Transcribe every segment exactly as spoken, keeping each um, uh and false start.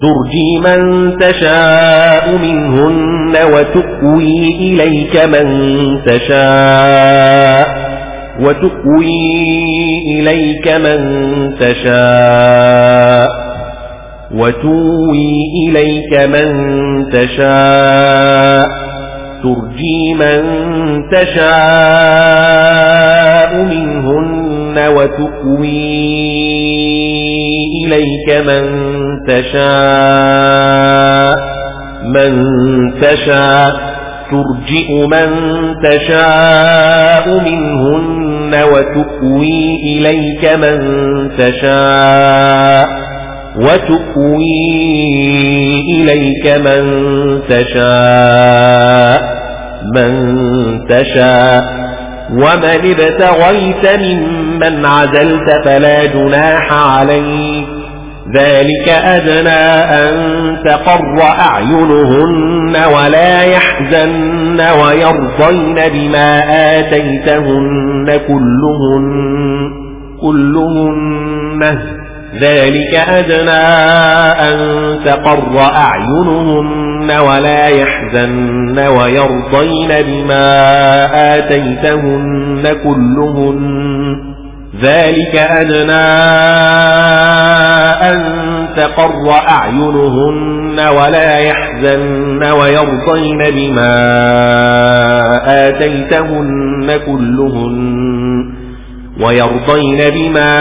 ترجي من تشاء منهن وتؤوي إليك من تشاء وتؤوي إليك من تشاء وتؤوي إليك من تشاء ترجي من تشاء منهن وتؤوي إليك من تشاء من تشاء ترجئ من تشاء منهن وتؤوي إليك من تشاء وتؤوي إليك من تشاء من تشاء ومن ابتغيت ممن عزلت فلا جناح عليك ذلك أدنى أن تقر أعينهن ولا يحزن ويرضين بما آتيتهن كلهن كلهن ذلك أدنى أن تقر أعينهن ولا يحزن ويرضين بما آتيتهن كلهن ذلك أدنى أن تقر أعينهن ولا يحزن ويرضين بما آتيتهن كلهن ويرضين بما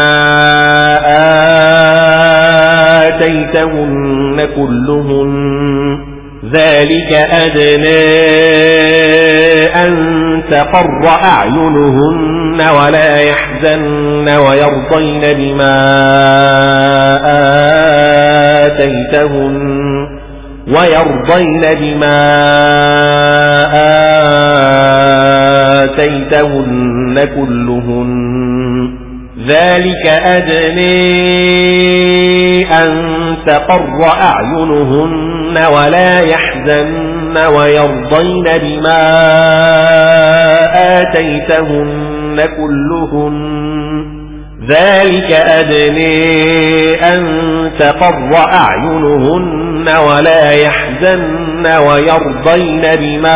آتيتهن كلهن ذلك أدنى أن تقر أعينهن ولا يحزن ويرضين بما آتيتهن ويرضين بما آتيتهن كلهن ذلك أدنى أن تقر أعينهن ولا يحزن ويرضين بما آتيتهن كلهن ذلك أدنى أن تقر أعينهن ولا يحزن ويرضين بما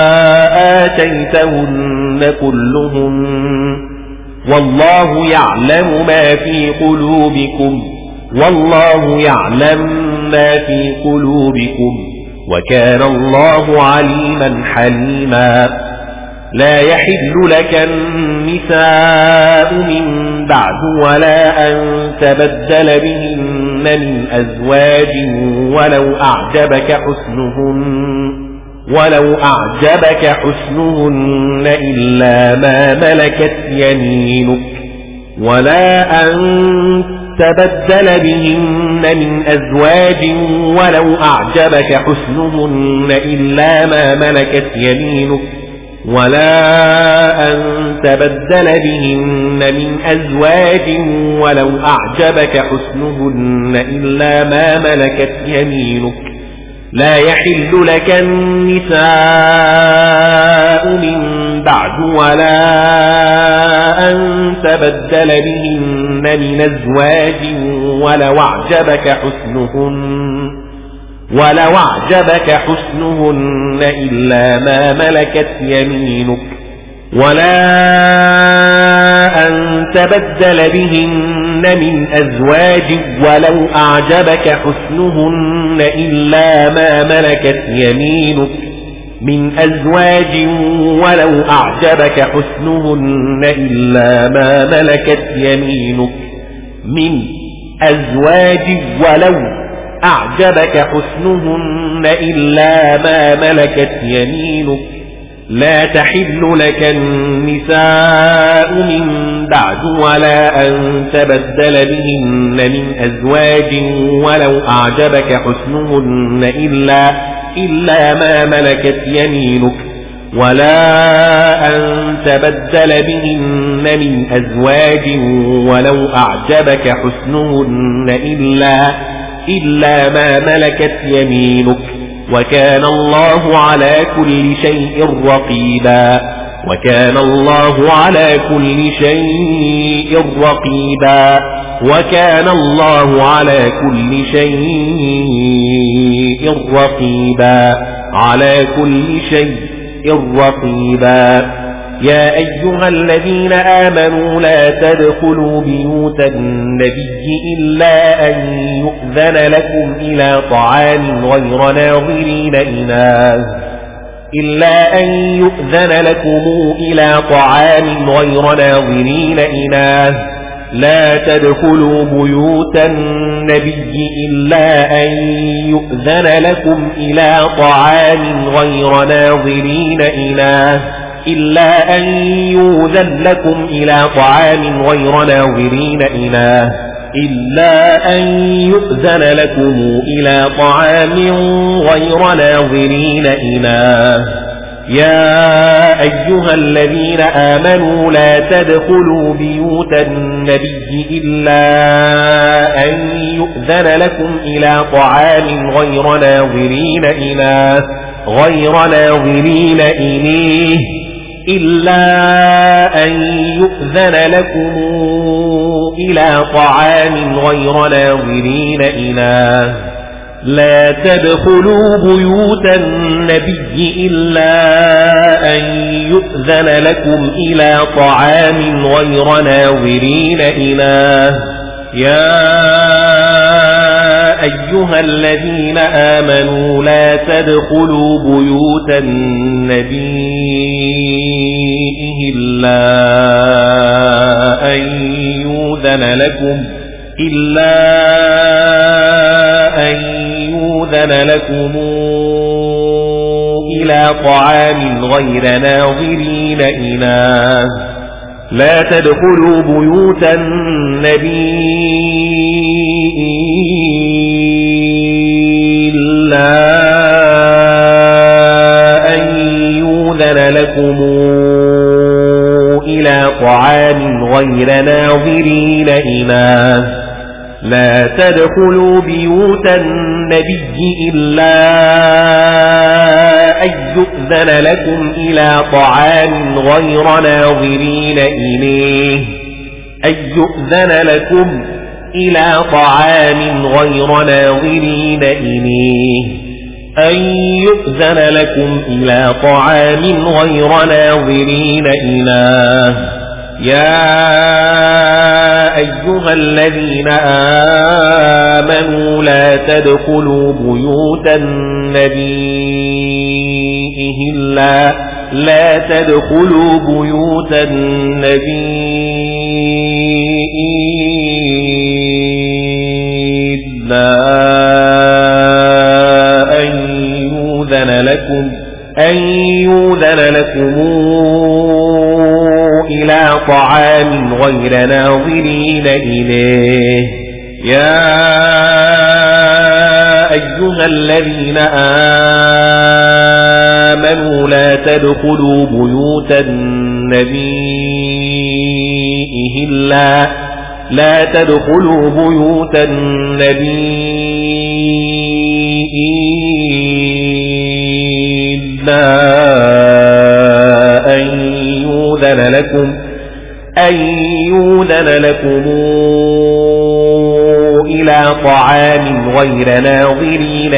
آتيتهن كلهن والله يعلم ما في قلوبكم والله يعلم ما في قلوبكم وكان الله عليما حليما لا يحل لك النساء من بعد ولا أن تبدل بهن من أزواج ولو أعجبك حسنهن ولو أعجبك حسنهن إلا ما ملكت يمينك ولا أن تبدل بهن من أزواج ولو أعجبك حسنهن إلا ما ملكت يمينك ولا أن تبدل بهن من أزواج ولو أعجبك حسنهن إلا ما ملكت يمينك لا يحل لك النساء من بعد ولا أن تبدل بهن من أزواج ولو أعجبك حسنهن ولو أعجبك حسنهن إلا ما ملكت يمينك ولا أن تبدل بهن من أزواج ولو أعجبك حسنهن إلا ما ملكت يمينك من أزواج ولو أعجبك حسنهن إلا ما ملكت يمينك من أزواج ولو أعجبك حسنهن إلا ما ملكت يمينك لا تحل لك النساء من بعد ولا أن تبدل بهن من أزواج ولو أعجبك حسنهن إلا, إلا ما ملكت يمينك ولا أن تبدل بهن من أزواج ولو أعجبك حسنهن إلا, إلا ما ملكت يمينك وكان الله على كل شيء رقيبا وكان الله على كل شيء رقيبا وكان الله على كل شيء رقيبا على كل شيء رقيبا يا أيها الذين آمنوا لا تدخلوا بيوت النبي إلا أن يؤذن لكم إلى طعام غير ناظرين إناه إلا أن يؤذن لكم إلى طعام غير ناظرين إناه لا تدخلوا بيوت النبي إلا أن يؤذن لكم إلى طعام غير ناظرين إناه إلا أن يؤذن لكم إلى طعام غير ناظرين إناه إلا أن يؤذن لكم إلى طعام غير ناظرين إناه يا أيها الذين آمنوا لا تدخلوا بيوت النبي إلا أن يؤذن لكم إلى طعام غير ناظرين إناه غير ناظرين إنيه إلا أن يؤذن لكم إلى طعام غير ناظرين إناه لا تدخلوا بيوت النبي إلا أن يؤذن لكم إلى طعام غير ناظرين إناه يا أيها الذين آمنوا لا تدخلوا بيوت النبي إلا أن يؤذن لكم إلا أن يؤذن لكم إلى طعام غير ناظرين إناه لا تدخلوا بيوت النبي إلا أن يؤذن لكم إلى طعام غير ناظرين إناه لا تدخلوا بيوت النبي إلا أن يؤذن لكم إلى طعام غير ناظرين إليه أن يؤذن لكم إلى طعام غير ناظرين إليه أن يؤذن لكم إلى طعام غير ناظرين إليه يا أيها الذين آمنوا لا تدخلوا بيوت النبي إلا لا تدخلوا بيوت النبي إلا أن يؤذن لكم أن يؤذن لكم إلى طعام غير ناظرين إليه يا أيها الذين آمنوا لا تدخلوا بيوت النبي إلا لا تدخلوا بيوت النبي إلا أن يؤذن لكم أن يؤذن لكم إلى طعام غير ناظرين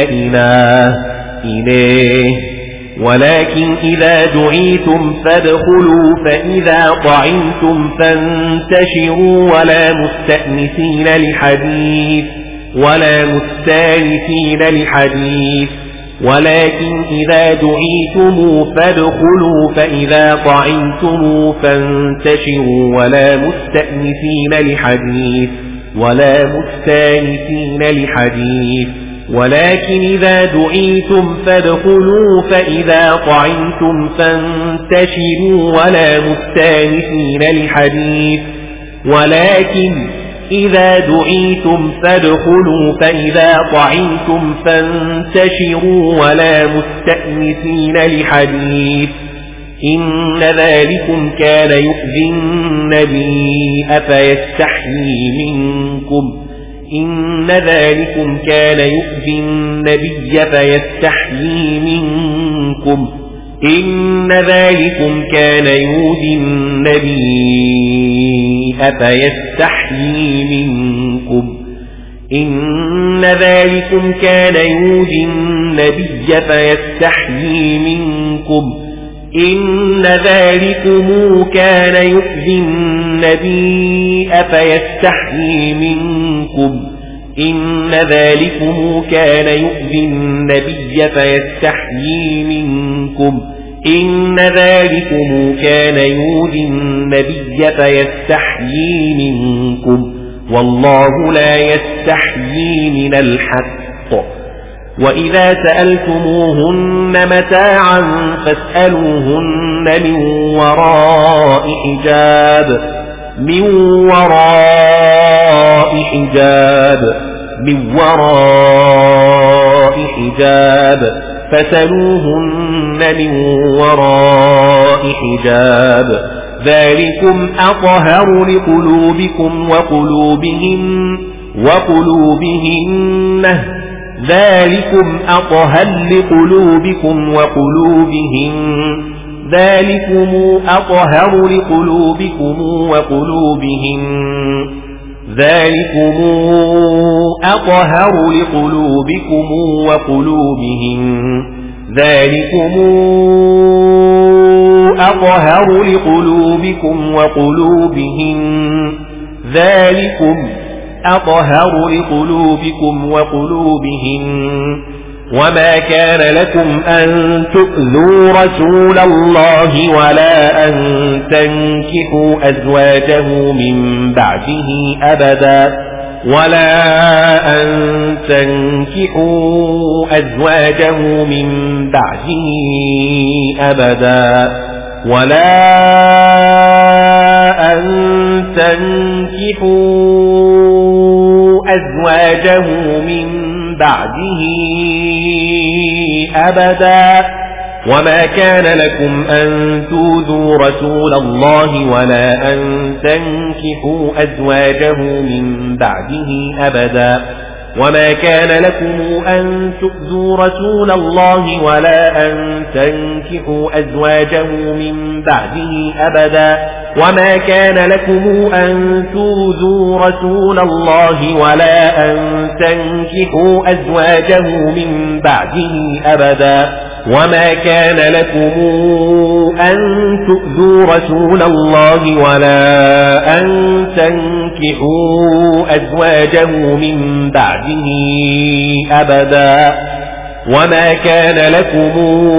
إليه ولكن إذا دعيتم فادخلوا فإذا طعمتم فانتشروا ولا مستأنسين لحديث ولا مستأنسين لحديث ولكن إذا دعيتم فادخلوا فإذا طعمتم فانتشروا ولا مستأنسين لحديث ولا مستأنسين لحديث ولكن إذا دعيتم فادخلوا فإذا طعمتم فانتشروا ولا مستأنسين لحديث ولكن إذا دعيتم فادخلوا فإذا طعمتم فانتشروا ولا مستأنسين لحديث إن ذلكم كان يؤذي النبي أفيستحيي منكم إن ذلكم كان يؤذي النبي فيستحيي منكم إن ذلكم كان يؤذي النبي أفيستحيي منكم إن ذلكم كان يؤذي النبي فيستحيي منكم إن ذلكم كان يؤذي النبي أفيستحيي منكم إن ذلكم كان يؤذي النبي فيستحيي منكم إن ذلكم كان يؤذي النبي فيستحيي منكم والله لا يستحيي من الحق وإذا سألتموهن متاعا فاسألوهن من وراء حجاب من وراء حجاب من وراء حجاب فسألوهن من وراء حجاب ذلكم أطهر لقلوبكم وقلوبهم وقلوبهن ذلكم أطهر لقلوبكم وقلوبهم ذلكم أطهر لقلوبكم وقلوبهم ذلكم أطهر لقلوبكم وقلوبهم ذلكم أطهر لقلوبكم وقلوبهم ذلكم أطهر لقلوبكم وقلوبهم وما كان لكم أن تؤذوا رسول الله ولا أن تنكحوا أزواجه من بعده أبدا ولا أن تنكحوا أزواجه من بعده أبدا ولا أن تنكحوا أزواجه من بعده أبدا وما كان لكم أن تؤذوا رسول الله ولا أن تنكحوا أزواجه من بعده أبدا وما كان لكم أن تؤذوا رسول الله ولا أن تنكحوا أزواجه من بعده أبدا وما كان لكم أن تؤذوا رسول الله ولا أن تنكحوا أزواجه من بعده أبدا وما كان لكم أن تؤذوا رسول الله ولا أن تنكحوا أزواجه من بعده أبدا وما كان لكم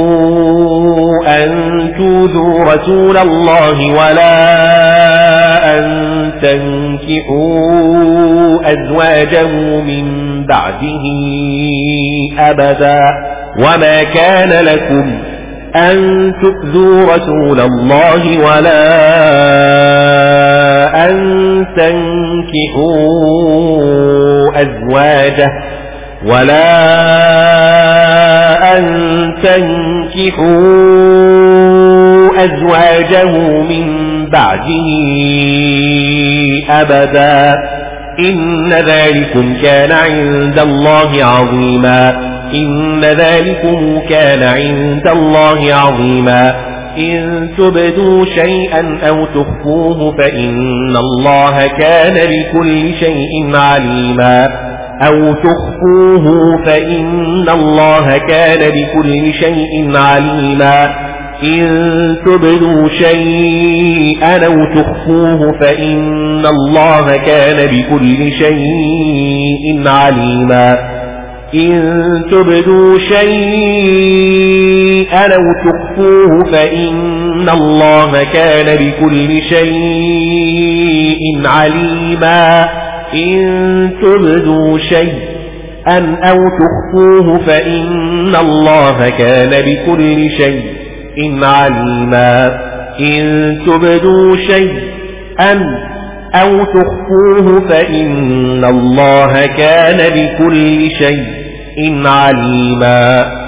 أن تؤذوا رسول الله ولا أن تنكحوا أزواجه من بعده أبدا وما كان لكم أن تؤذوا رسول الله ولا أن تنكحوا أزواجه ولا أن تنكحوا أزواجه من بعده أبدا إن ذلكم كان عند الله عظيما إن ذلكم كان عند الله عظيما إن تبدوا شيئا أو تخفوه فإن الله كان بكل شيء عليما أو تخفوه فإن الله كان بكل شيء عليما إن تبدوا شيئا أو تخفوه فإن الله كان بكل شيء عليما إن تبدوا شيئا أو تخفوه فإن الله كان بكل شيء عليما إن تبدوا شيئا أو تخفوه فإن الله كان بكل شيء عليما إن تبدوا شيئا أو تخفوه فإن الله كان بكل شيء عليما